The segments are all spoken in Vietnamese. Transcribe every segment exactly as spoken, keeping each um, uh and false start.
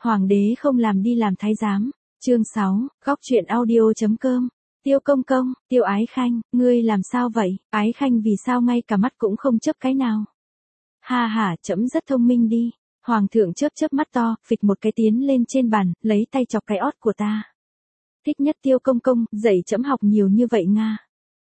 Hoàng đế không làm đi làm thái giám. Chương sáu, góc truyện audio.com. Tiêu công công, Tiêu Ái Khanh, ngươi làm sao vậy? Ái Khanh vì sao ngay cả mắt cũng không chớp cái nào? Ha ha, trẫm rất thông minh đi. Hoàng thượng chớp chớp mắt to, phịch một cái tiến lên trên bàn, lấy tay chọc cái ót của ta. Thích nhất Tiêu công công, dạy trẫm học nhiều như vậy nga.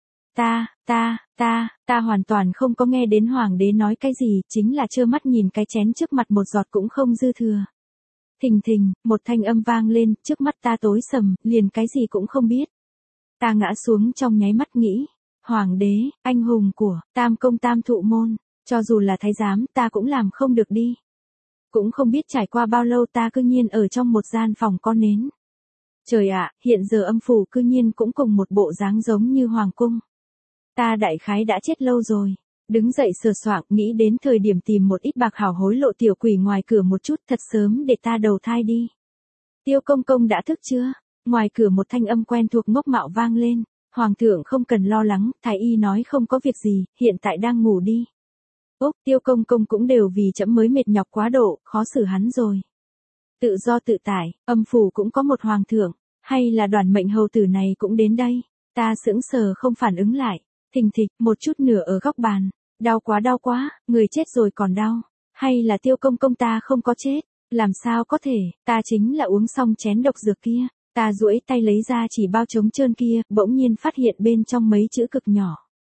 Ta, ta, ta, ta hoàn toàn không có nghe đến hoàng đế nói cái gì, chính là trơ mắt nhìn cái chén trước mặt một giọt cũng không dư thừa. Thình thình, một thanh âm vang lên, trước mắt ta tối sầm, liền cái gì cũng không biết. Ta ngã xuống trong nháy mắt nghĩ, hoàng đế, anh hùng của, tam công tam thụ môn, cho dù là thái giám ta cũng làm không được đi. Cũng không biết trải qua bao lâu ta cư nhiên ở trong một gian phòng có nến. Trời ạ, hiện giờ âm phủ cư nhiên cũng cùng một bộ dáng giống như hoàng cung. Ta đại khái đã chết lâu rồi. Đứng dậy sờ soạng nghĩ đến thời điểm tìm một ít bạc hảo hối lộ tiểu quỷ ngoài cửa một chút thật sớm để ta đầu thai đi. Tiêu công công đã thức chưa? Ngoài cửa một thanh âm quen thuộc ngốc mạo vang lên. Hoàng thượng không cần lo lắng, thái y nói không có việc gì, hiện tại đang ngủ đi. Ốc, tiêu công công cũng đều vì trẫm mới mệt nhọc quá độ, khó xử hắn rồi. Tự do tự tại, âm phủ cũng có một hoàng thượng, hay là đoàn mệnh hầu tử này cũng đến đây. Ta sững sờ không phản ứng lại. Thình thịch, một chút nửa ở góc bàn. Đau quá đau quá, người chết rồi còn đau. Hay là tiêu công công ta không có chết, làm sao có thể, ta chính là uống xong chén độc dược kia. Ta duỗi tay lấy ra chỉ bao trống trơn kia, bỗng nhiên phát hiện bên trong mấy chữ cực nhỏ.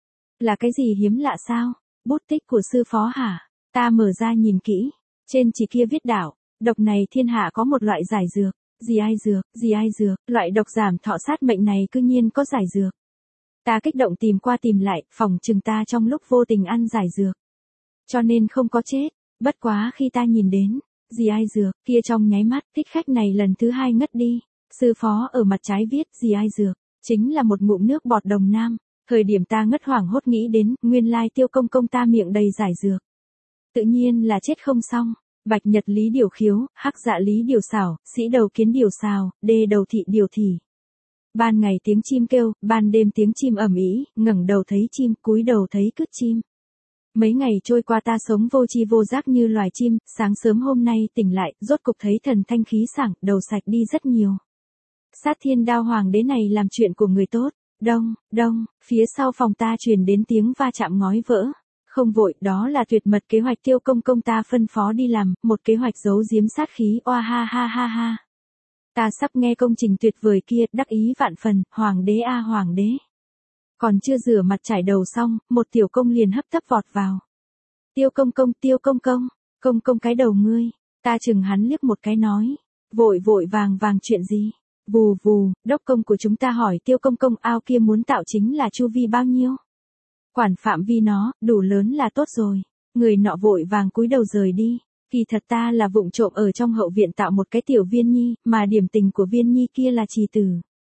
Là cái gì hiếm lạ sao? Bút tích của sư phó hả? Ta mở ra nhìn kỹ, trên chỉ kia viết đạo, độc này thiên hạ có một loại giải dược. Gì ai dược, gì ai dược, loại độc giảm thọ sát mệnh này cư nhiên có giải dược. Ta kích động tìm qua tìm lại, phòng chừng ta trong lúc vô tình ăn giải dược. Cho nên không có chết, bất quá khi ta nhìn đến, gì ai dược, kia trong nháy mắt, thích khách này lần thứ hai ngất đi. Sư phó ở mặt trái viết, gì ai dược, chính là một ngụm nước bọt đồng nam. Thời điểm ta ngất hoảng hốt nghĩ đến, nguyên lai tiêu công công ta miệng đầy giải dược. Tự nhiên là chết không xong. Bạch nhật lý điều khiếu, hắc dạ lý điều xảo, sĩ đầu kiến điều xào, đê đầu thị điều thị. Ban ngày tiếng chim kêu, ban đêm tiếng chim ầm ĩ, ngẩng đầu thấy chim, cúi đầu thấy cứt chim. Mấy ngày trôi qua ta sống vô tri vô giác như loài chim, sáng sớm hôm nay tỉnh lại, rốt cục thấy thần thanh khí sảng, đầu sạch đi rất nhiều. Sát thiên đao hoàng đế này làm chuyện của người tốt. Đông, đông, phía sau phòng ta truyền đến tiếng va chạm ngói vỡ. Không vội, đó là tuyệt mật kế hoạch tiêu công công ta phân phó đi làm, một kế hoạch giấu giếm sát khí, oa ha ha ha ha. Ta sắp nghe công trình tuyệt vời kia, đắc ý vạn phần, hoàng đế a hoàng đế. Còn chưa rửa mặt trải đầu xong, một tiểu công liền hấp tấp vọt vào. Tiêu công công, tiêu công công, công công cái đầu ngươi, ta chừng hắn liếc một cái nói. Vội vội vàng vàng chuyện gì? Vù vù, đốc công của chúng ta hỏi tiêu công công ao kia muốn tạo chính là chu vi bao nhiêu? Quản phạm vi nó, đủ lớn là tốt rồi. Người nọ vội vàng cúi đầu rời đi. Kỳ thật ta là vụng trộm ở trong hậu viện tạo một cái tiểu viên nhi, mà điểm tình của viên nhi kia là trì tử.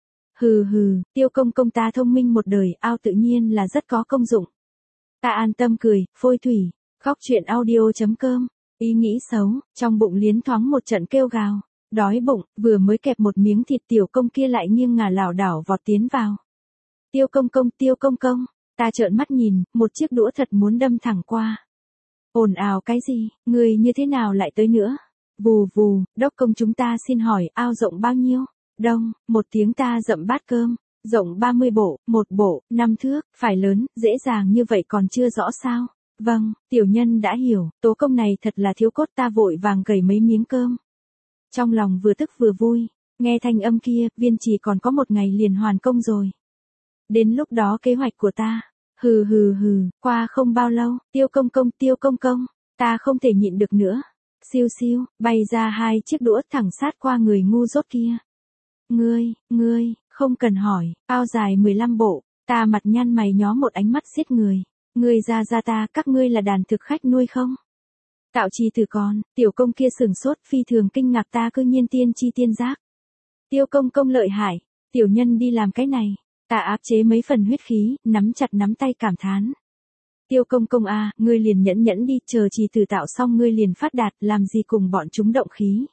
Hừ hừ, tiêu công công ta thông minh một đời, ao tự nhiên là rất có công dụng. Ta an tâm cười, phôi thủy, góc truyện audio.com, ý nghĩ xấu, trong bụng liến thoáng một trận kêu gào. Đói bụng, vừa mới kẹp một miếng thịt tiểu công kia lại nghiêng ngả lảo đảo vọt tiến vào. Tiêu công công, tiêu công công, ta trợn mắt nhìn, một chiếc đũa thật muốn đâm thẳng qua. Ồn ào cái gì, người như thế nào lại tới nữa? Vù vù, đốc công chúng ta xin hỏi, ao rộng bao nhiêu? Đông, một tiếng ta dậm bát cơm, rộng ba mươi bộ, một bộ, năm thước, phải lớn, dễ dàng như vậy còn chưa rõ sao? Vâng, tiểu nhân đã hiểu, tố công này thật là thiếu cốt ta vội vàng gầy mấy miếng cơm. Trong lòng vừa tức vừa vui, nghe thanh âm kia, viên chỉ còn có một ngày liền hoàn công rồi. Đến lúc đó kế hoạch của ta, hừ hừ hừ, qua không bao lâu, tiêu công công tiêu công công, ta không thể nhịn được nữa. Siêu siêu, bay ra hai chiếc đũa thẳng sát qua người ngu dốt kia. Ngươi, ngươi, không cần hỏi, ao dài mười lăm bộ, ta mặt nhăn mày nhó một ánh mắt giết người. Ngươi ra ra ta, các ngươi là đàn thực khách nuôi không? Tạo trì tử con, tiểu công kia sừng sốt phi thường kinh ngạc ta cư nhiên tiên chi tiên giác. Tiêu công công lợi hại, tiểu nhân đi làm cái này, ta áp chế mấy phần huyết khí, nắm chặt nắm tay cảm thán. Tiêu công công a, à, ngươi liền nhẫn nhẫn đi, chờ trì tử tạo xong ngươi liền phát đạt, làm gì cùng bọn chúng động khí.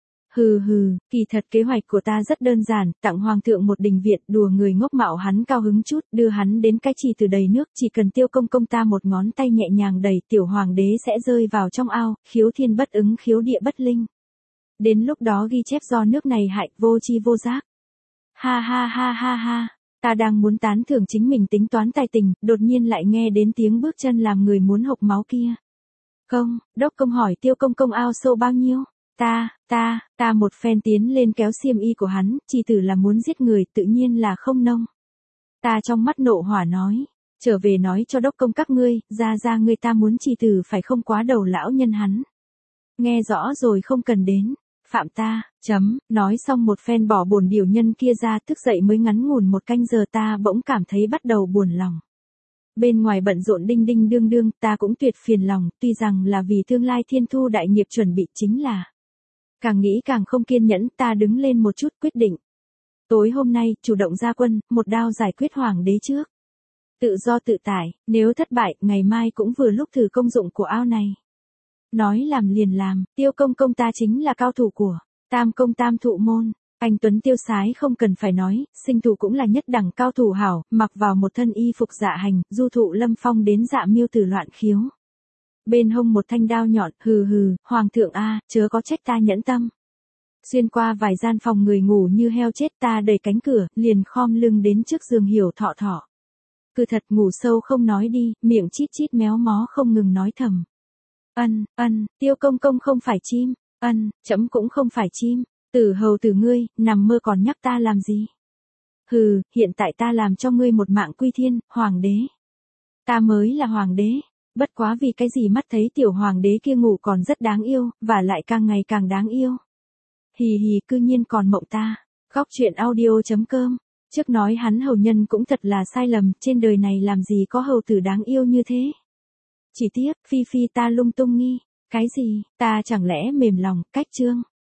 Hừ hừ, kỳ thật kế hoạch của ta rất đơn giản, tặng hoàng thượng một đình viện, đùa người ngốc mạo hắn cao hứng chút, đưa hắn đến cái trì từ đầy nước, chỉ cần tiêu công công ta một ngón tay nhẹ nhàng đẩy, tiểu hoàng đế sẽ rơi vào trong ao, khiếu thiên bất ứng khiếu địa bất linh. Đến lúc đó ghi chép do nước này hại, vô tri vô giác. Ha ha ha ha ha, ta đang muốn tán thưởng chính mình tính toán tài tình, đột nhiên lại nghe đến tiếng bước chân làm người muốn hộc máu kia. Công, đốc công hỏi Tiêu công công ao sâu bao nhiêu? Ta, ta, ta một phen tiến lên kéo xiêm y của hắn, chỉ tử là muốn giết người, tự nhiên là không nông. Ta trong mắt nộ hỏa nói, trở về nói cho đốc công các ngươi, ra ra người ta muốn chỉ tử phải không quá đầu lão nhân hắn. Nghe rõ rồi không cần đến, phạm ta, chấm, nói xong một phen bỏ bổn điều nhân kia ra, thức dậy mới ngắn ngủn một canh giờ ta bỗng cảm thấy bắt đầu buồn lòng. Bên ngoài bận rộn đinh đinh đương đương, ta cũng tuyệt phiền lòng, tuy rằng là vì tương lai thiên thu đại nghiệp chuẩn bị chính là. Càng nghĩ càng không kiên nhẫn, ta đứng lên một chút quyết định. Tối hôm nay, chủ động ra quân, một đao giải quyết hoàng đế trước. Tự do tự tại, nếu thất bại, ngày mai cũng vừa lúc thử công dụng của ao này. Nói làm liền làm, Tiêu công công ta chính là cao thủ của tam công tam thụ môn. Anh Tuấn tiêu sái không cần phải nói, sinh thủ cũng là nhất đẳng cao thủ hảo, mặc vào một thân y phục dạ hành, du thụ lâm phong đến dạ miêu tử loạn khiếu. Bên hông một thanh đao nhọn, hừ hừ, hoàng thượng a, chớ có trách ta nhẫn tâm. Xuyên qua vài gian phòng người ngủ như heo chết, ta đẩy cánh cửa, liền khom lưng đến trước giường Hiểu Thọ Thọ. Cứ thật ngủ sâu không nói đi, miệng chít chít méo mó không ngừng nói thầm. Ân, ân, Tiêu công công không phải chim, ân, trẫm cũng không phải chim. Tử hầu tử ngươi, nằm mơ còn nhắc ta làm gì? Hừ, hiện tại ta làm cho ngươi một mạng quy thiên, hoàng đế. Ta mới là hoàng đế, bất quá vì cái gì mắt thấy tiểu hoàng đế kia ngủ còn rất đáng yêu, và lại càng ngày càng đáng yêu. Hì hì, cư nhiên còn mộng ta. Góc truyện audio chấm com. Trước nói hắn hầu nhân cũng thật là sai lầm, trên đời này làm gì có hầu tử đáng yêu như thế. Chỉ tiếc, phi phi ta lung tung nghi. Cái gì, ta chẳng lẽ mềm lòng, cách chương.